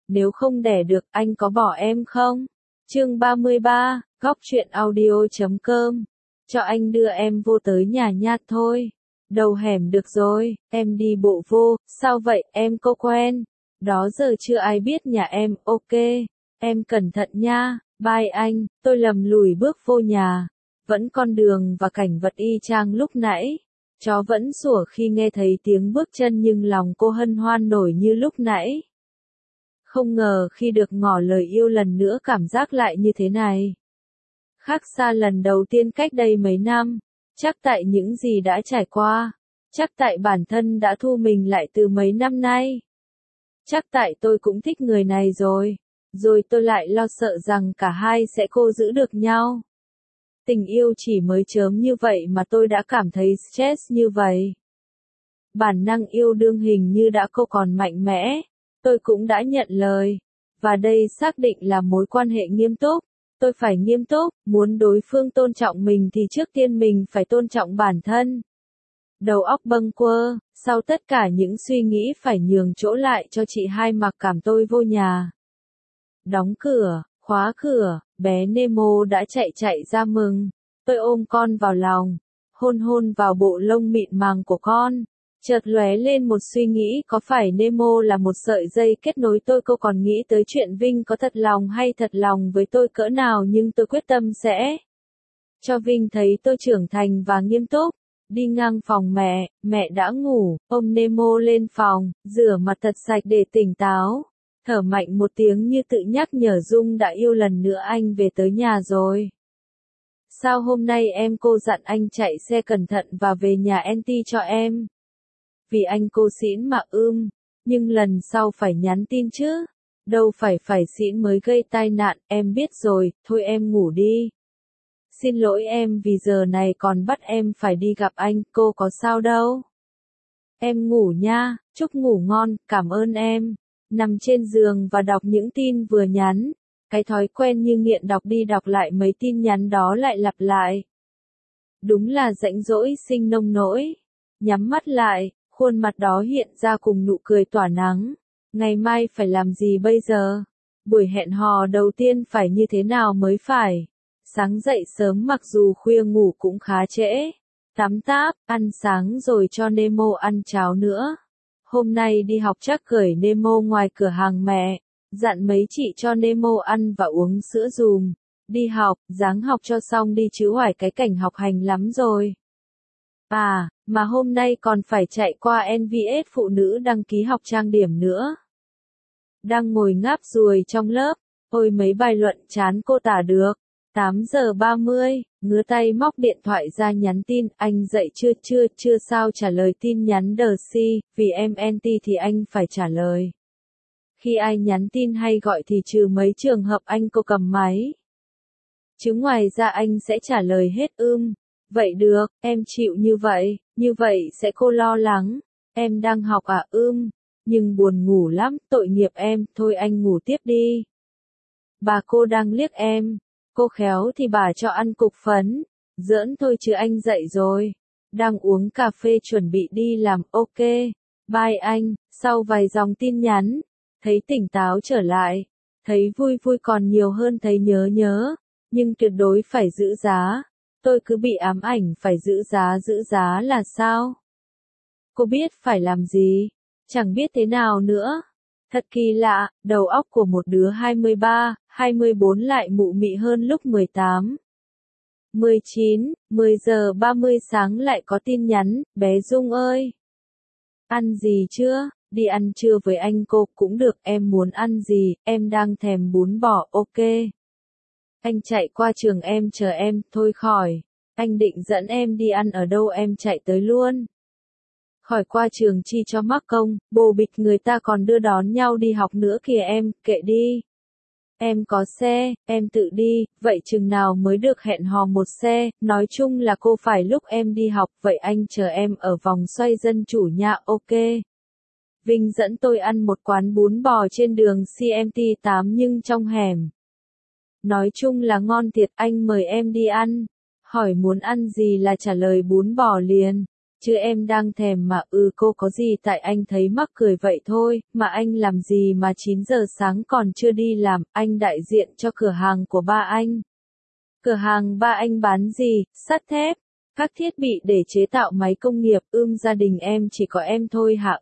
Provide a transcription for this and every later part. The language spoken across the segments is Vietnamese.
nếu không đẻ được, anh có bỏ em không? Chương 33, góc truyện audio.com. Cho anh đưa em vô tới nhà nha thôi. Đầu hẻm được rồi, em đi bộ vô, sao vậy, em có quen? Đó giờ chưa ai biết nhà em, ok. Em cẩn thận nha, bye anh, tôi lầm lùi bước vô nhà. Vẫn con đường và cảnh vật y chang lúc nãy. Chó vẫn sủa khi nghe thấy tiếng bước chân nhưng lòng cô hân hoan nổi như lúc nãy. Không ngờ khi được ngỏ lời yêu lần nữa cảm giác lại như thế này. Khác xa lần đầu tiên cách đây mấy năm. Chắc tại những gì đã trải qua. Chắc tại bản thân đã thu mình lại từ mấy năm nay. Chắc tại tôi cũng thích người này rồi. Rồi tôi lại lo sợ rằng cả hai sẽ cô giữ được nhau. Tình yêu chỉ mới chớm như vậy mà tôi đã cảm thấy stress như vậy. Bản năng yêu đương hình như đã không còn mạnh mẽ. Tôi cũng đã nhận lời. Và đây xác định là mối quan hệ nghiêm túc. Tôi phải nghiêm túc, muốn đối phương tôn trọng mình thì trước tiên mình phải tôn trọng bản thân. Đầu óc bâng quơ, sau tất cả những suy nghĩ phải nhường chỗ lại cho chị hai mặc cảm tôi vô nhà. Đóng cửa, khóa cửa, bé Nemo đã chạy ra mừng. Tôi ôm con vào lòng, hôn vào bộ lông mịn màng của con. Chợt lóe lên một suy nghĩ có phải Nemo là một sợi dây kết nối tôi cô còn nghĩ tới chuyện Vinh có thật lòng hay thật lòng với tôi cỡ nào nhưng tôi quyết tâm sẽ cho Vinh thấy tôi trưởng thành và nghiêm túc. Đi ngang phòng mẹ đã ngủ, ôm Nemo lên phòng, rửa mặt thật sạch để tỉnh táo. Thở mạnh một tiếng như tự nhắc nhở Dung đã yêu lần nữa anh về tới nhà rồi. Sao hôm nay em cô dặn anh chạy xe cẩn thận và về nhà Anty cho em? Vì anh cô xỉn mà nhưng lần sau phải nhắn tin chứ. Đâu phải xỉn mới gây tai nạn, em biết rồi, thôi em ngủ đi. Xin lỗi em vì giờ này còn bắt em phải đi gặp anh, cô có sao đâu. Em ngủ nha, chúc ngủ ngon, cảm ơn em. Nằm trên giường và đọc những tin vừa nhắn. Cái thói quen như nghiện đọc đi đọc lại mấy tin nhắn đó lại lặp lại. Đúng là rãnh rỗi sinh nông nỗi. Nhắm mắt lại, khuôn mặt đó hiện ra cùng nụ cười tỏa nắng. Ngày mai phải làm gì bây giờ? Buổi hẹn hò đầu tiên phải như thế nào mới phải? Sáng dậy sớm mặc dù khuya ngủ cũng khá trễ. Tắm táp, ăn sáng rồi cho Nemo ăn cháo nữa. Hôm nay đi học chắc gửi Nemo ngoài cửa hàng mẹ. Dặn mấy chị cho Nemo ăn và uống sữa dùm. Đi học, ráng học cho xong đi chứ hoài cái cảnh học hành lắm rồi. À, mà hôm nay còn phải chạy qua NVS phụ nữ đăng ký học trang điểm nữa. Đang ngồi ngáp ruồi trong lớp, ôi mấy bài luận chán cô tả được. 8:30, ngứa tay móc điện thoại ra nhắn tin, anh dậy chưa sao trả lời tin nhắn đờ si, vì em anti thì anh phải trả lời. Khi ai nhắn tin hay gọi thì trừ mấy trường hợp anh cô cầm máy. Chứ ngoài ra anh sẽ trả lời hết Vậy được, em chịu như vậy sẽ cô lo lắng. Em đang học à nhưng buồn ngủ lắm, tội nghiệp em, thôi anh ngủ tiếp đi. Bà cô đang liếc em. Cô khéo thì bà cho ăn cục phấn. Giỡn thôi chứ anh dậy rồi. Đang uống cà phê chuẩn bị đi làm, ok. Bye anh, sau vài dòng tin nhắn. Thấy tỉnh táo trở lại. Thấy vui còn nhiều hơn thấy nhớ. Nhưng tuyệt đối phải giữ giá. Tôi cứ bị ám ảnh phải giữ giá là sao? Cô biết phải làm gì? Chẳng biết thế nào nữa. Thật kỳ lạ, đầu óc của một đứa 23, 24 lại mụ mị hơn lúc 18. 19, 10:30 sáng lại có tin nhắn, bé Dung ơi. Ăn gì chưa? Đi ăn trưa với anh cô cũng được, em muốn ăn gì, em đang thèm bún bò, ok. Anh chạy qua trường em chờ em, thôi khỏi. Anh định dẫn em đi ăn ở đâu em chạy tới luôn. Khỏi qua trường chi cho mắc công, bồ bịch người ta còn đưa đón nhau đi học nữa kìa em, kệ đi. Em có xe, em tự đi, vậy chừng nào mới được hẹn hò một xe, nói chung là cô phải lúc em đi học, vậy anh chờ em ở vòng xoay dân chủ nha, ok. Vinh dẫn tôi ăn một quán bún bò trên đường CMT8 nhưng trong hẻm. Nói chung là ngon thiệt, anh mời em đi ăn. Hỏi muốn ăn gì là trả lời bún bò liền. chứ em đang thèm mà. Cô có gì tại anh thấy mắc cười vậy thôi, mà anh làm gì mà 9 giờ sáng còn chưa đi làm, anh đại diện cho cửa hàng của ba anh. Cửa hàng ba anh bán gì? Sắt thép, các thiết bị để chế tạo máy công nghiệp. Gia đình em chỉ có em thôi hả?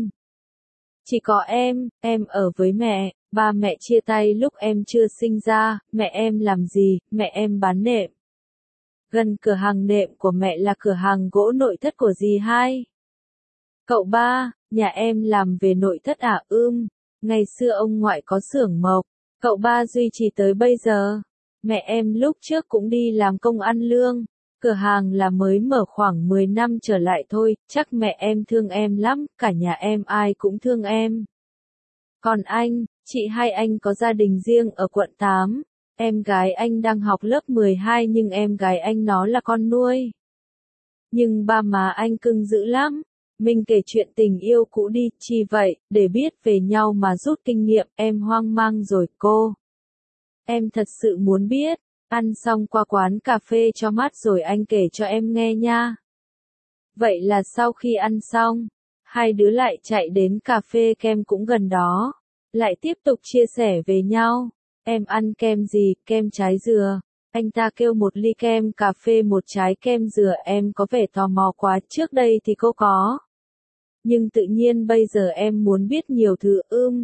Chỉ có em ở với mẹ, ba mẹ chia tay lúc em chưa sinh ra. Mẹ em làm gì? Mẹ em bán nệm. Gần cửa hàng nệm của mẹ là cửa hàng gỗ nội thất của dì hai. Cậu ba, nhà em làm về nội thất à? Ngày xưa ông ngoại có xưởng mộc, cậu ba duy trì tới bây giờ. Mẹ em lúc trước cũng đi làm công ăn lương, cửa hàng là mới mở khoảng 10 năm trở lại thôi. Chắc mẹ em thương em lắm, cả nhà em ai cũng thương em. Còn anh, chị hai anh có gia đình riêng ở quận 8. Em gái anh đang học lớp 12 nhưng em gái anh nó là con nuôi. Nhưng ba má anh cưng dữ lắm. Mình kể chuyện tình yêu cũ đi. Chi vậy? Để biết về nhau mà rút kinh nghiệm. Em hoang mang rồi cô. Em thật sự muốn biết. Ăn xong qua quán cà phê cho mát rồi anh kể cho em nghe nha. Vậy là sau khi ăn xong, hai đứa lại chạy đến cà phê kem cũng gần đó. Lại tiếp tục chia sẻ về nhau. Em ăn kem gì? Kem trái dừa. Anh ta kêu một ly kem cà phê một trái kem dừa. Em có vẻ tò mò quá. Trước đây thì cô có. Nhưng tự nhiên bây giờ em muốn biết nhiều thứ.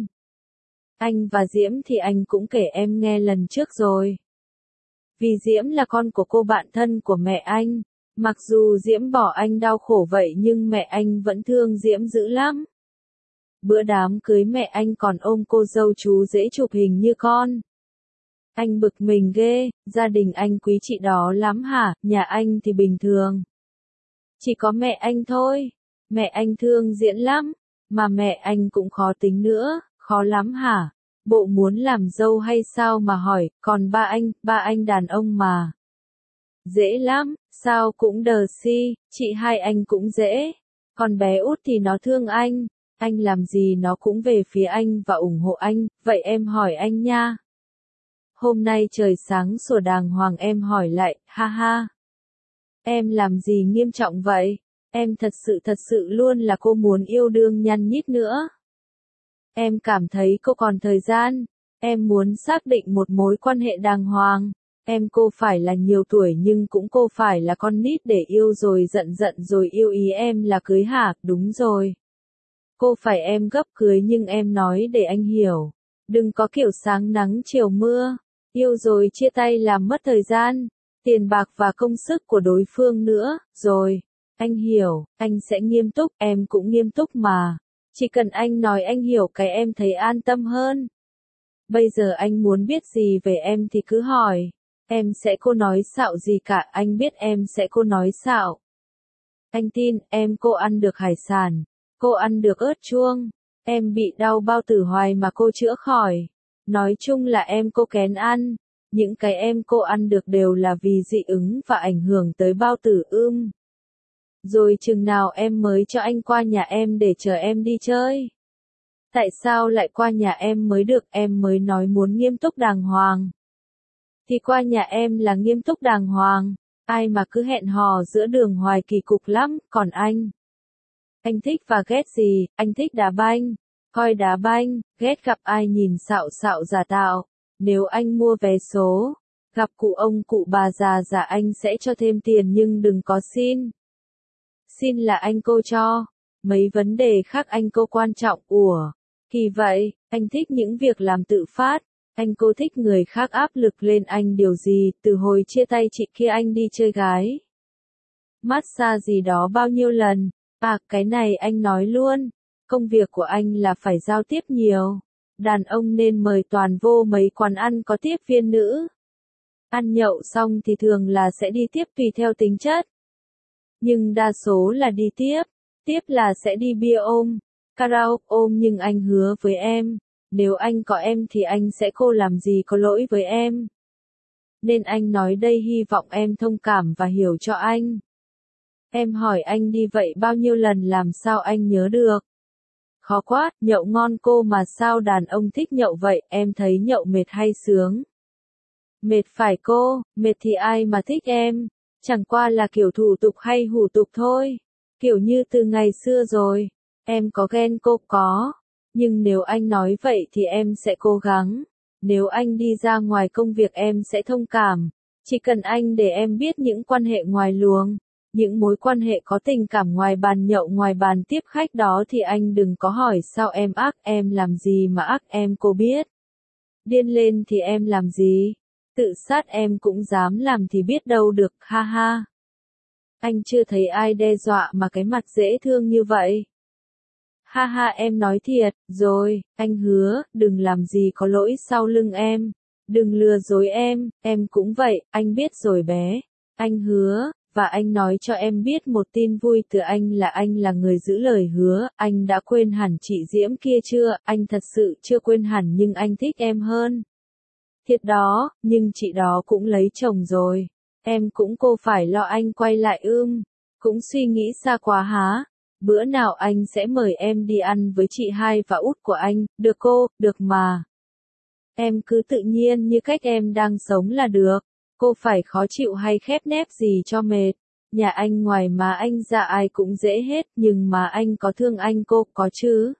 Anh và Diễm thì anh cũng kể em nghe lần trước rồi. Vì Diễm là con của cô bạn thân của mẹ anh. Mặc dù Diễm bỏ anh đau khổ vậy nhưng mẹ anh vẫn thương Diễm dữ lắm. Bữa đám cưới mẹ anh còn ôm cô dâu chú rể chụp hình như con. Anh bực mình ghê, gia đình anh quý chị đó lắm hả? Nhà anh thì bình thường. Chỉ có mẹ anh thôi. Mẹ anh thương Diễn lắm. Mà mẹ anh cũng khó tính nữa, khó lắm hả? Bộ muốn làm dâu hay sao mà hỏi? Còn ba anh đàn ông mà. Dễ lắm, sao cũng đờ si, chị hai anh cũng dễ. Còn bé út thì nó thương anh làm gì nó cũng về phía anh và ủng hộ anh. Vậy em hỏi anh nha. Hôm nay trời sáng sủa đàng hoàng em hỏi lại, ha ha. Em làm gì nghiêm trọng vậy? Em thật sự luôn là cô muốn yêu đương nhăn nhít nữa. Em cảm thấy cô còn thời gian. Em muốn xác định một mối quan hệ đàng hoàng. Cô phải là nhiều tuổi nhưng cũng cô phải là con nít để yêu rồi giận rồi yêu. Ý em là cưới hả? Đúng rồi. Cô phải em gấp cưới nhưng em nói để anh hiểu. Đừng có kiểu sáng nắng chiều mưa. Yêu rồi chia tay làm mất thời gian, tiền bạc và công sức của đối phương nữa. Rồi, anh hiểu, anh sẽ nghiêm túc, em cũng nghiêm túc mà. Chỉ cần anh nói anh hiểu cái em thấy an tâm hơn. Bây giờ anh muốn biết gì về em thì cứ hỏi. Em sẽ cô nói xạo gì cả, anh biết em sẽ cô nói xạo. Anh tin, cô ăn được hải sản, cô ăn được ớt chuông. Em bị đau bao tử hoài mà cô chữa khỏi. Nói chung là cô kén ăn. Những cái cô ăn được đều là vì dị ứng và ảnh hưởng tới bao tử. Rồi chừng nào em mới cho anh qua nhà em để chờ em đi chơi? Tại sao lại qua nhà em mới được? Em mới nói muốn nghiêm túc đàng hoàng. Thì qua nhà em là nghiêm túc đàng hoàng. Ai mà cứ hẹn hò giữa đường hoài kỳ cục lắm. Còn anh thích và ghét gì? Anh thích đá banh. Coi đá banh, ghét gặp ai nhìn xạo giả tạo. Nếu anh mua vé số, gặp cụ ông cụ bà già anh sẽ cho thêm tiền nhưng đừng có xin. Xin là anh cô cho. Mấy vấn đề khác anh cô quan trọng. Kỳ vậy, anh thích những việc làm tự phát. Anh cô thích người khác áp lực lên anh điều gì? Từ hồi chia tay chị kia anh đi chơi gái. Massage gì đó bao nhiêu lần? Cái này anh nói luôn. Công việc của anh là phải giao tiếp nhiều. Đàn ông nên mời toàn vô mấy quán ăn có tiếp viên nữ. Ăn nhậu xong thì thường là sẽ đi tiếp tùy theo tính chất. Nhưng đa số là đi tiếp. Tiếp là sẽ đi bia ôm, karaoke ôm nhưng anh hứa với em. Nếu anh có em thì anh sẽ cô làm gì có lỗi với em. Nên anh nói đây hy vọng em thông cảm và hiểu cho anh. Em hỏi anh đi vậy bao nhiêu lần làm sao anh nhớ được. Khó quá, nhậu ngon cô mà sao đàn ông thích nhậu vậy, em thấy nhậu mệt hay sướng? Mệt phải cô, mệt thì ai mà thích em, chẳng qua là kiểu thủ tục hay hủ tục thôi. Kiểu như từ ngày xưa rồi. Em có ghen cô có. Nhưng nếu anh nói vậy thì em sẽ cố gắng. Nếu anh đi ra ngoài công việc em sẽ thông cảm. Chỉ cần anh để em biết những quan hệ ngoài luồng, những mối quan hệ có tình cảm ngoài bàn nhậu ngoài bàn tiếp khách đó thì anh đừng có hỏi sao em ác, em làm gì mà ác em cô biết. Điên lên thì em làm gì? Tự sát em cũng dám làm thì biết đâu được, ha ha. Anh chưa thấy ai đe dọa mà cái mặt dễ thương như vậy. Ha ha em nói thiệt, rồi, anh hứa, đừng làm gì có lỗi sau lưng em. Đừng lừa dối em cũng vậy, anh biết rồi bé. Anh hứa, và anh nói cho em biết một tin vui từ anh là người giữ lời hứa, anh đã quên hẳn chị Diễm kia chưa, anh thật sự chưa quên hẳn nhưng anh thích em hơn. Thiệt đó, nhưng chị đó cũng lấy chồng rồi. Em cũng cô phải lo anh quay lại cũng suy nghĩ xa quá há. Bữa nào anh sẽ mời em đi ăn với chị hai và út của anh, được cô, được mà. Em cứ tự nhiên như cách em đang sống là được. Cô phải khó chịu hay khép nép gì cho mệt. Nhà anh ngoài má anh ra ai cũng dễ hết, nhưng má anh có thương anh cô có chứ.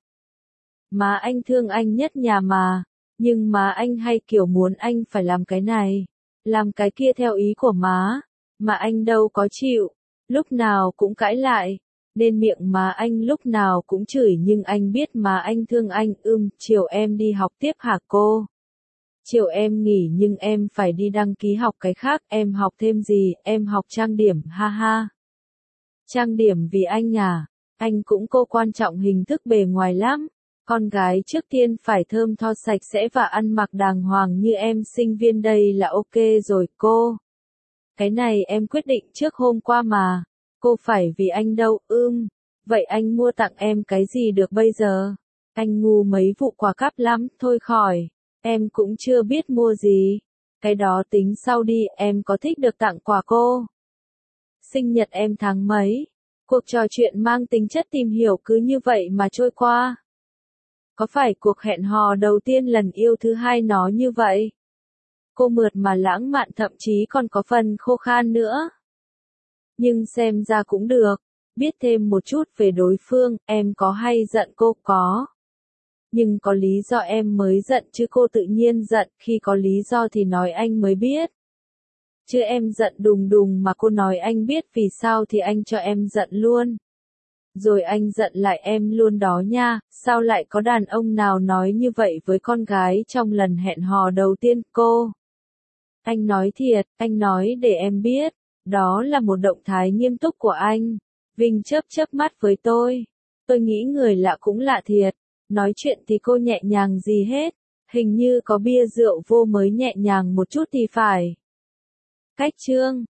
Má anh thương anh nhất nhà mà. Nhưng má anh hay kiểu muốn anh phải làm cái này, làm cái kia theo ý của má. Mà anh đâu có chịu. Lúc nào cũng cãi lại. Nên miệng má anh lúc nào cũng chửi nhưng anh biết má anh thương anh. Chiều em đi học tiếp hả cô? Chiều em nghỉ nhưng em phải đi đăng ký học cái khác. Em học thêm gì? Em học trang điểm, ha ha. Trang điểm vì anh à? Anh cũng cô quan trọng hình thức bề ngoài lắm. Con gái trước tiên phải thơm tho sạch sẽ và ăn mặc đàng hoàng như em sinh viên đây là ok rồi cô. Cái này em quyết định trước hôm qua mà. Cô phải vì anh đâu, Vậy anh mua tặng em cái gì được bây giờ? Anh ngu mấy vụ quà cáp lắm, thôi khỏi. Em cũng chưa biết mua gì. Cái đó tính sau đi, em có thích được tặng quà cô? Sinh nhật em tháng mấy? Cuộc trò chuyện mang tính chất tìm hiểu cứ như vậy mà trôi qua. Có phải cuộc hẹn hò đầu tiên lần yêu thứ hai nó như vậy? Cô mượt mà lãng mạn thậm chí còn có phần khô khan nữa. Nhưng xem ra cũng được. Biết thêm một chút về đối phương, em có hay giận cô có. Nhưng có lý do em mới giận chứ cô tự nhiên giận, khi có lý do thì nói anh mới biết. Chứ em giận đùng đùng mà cô nói anh biết vì sao thì anh cho em giận luôn. Rồi anh giận lại em luôn đó nha, sao lại có đàn ông nào nói như vậy với con gái trong lần hẹn hò đầu tiên cô? Anh nói thiệt, anh nói để em biết, đó là một động thái nghiêm túc của anh. Vinh chớp chớp mắt với tôi. Tôi nghĩ người lạ cũng lạ thiệt, nói chuyện thì cô nhẹ nhàng gì hết, hình như có bia rượu vô mới nhẹ nhàng một chút thì phải. Cách chương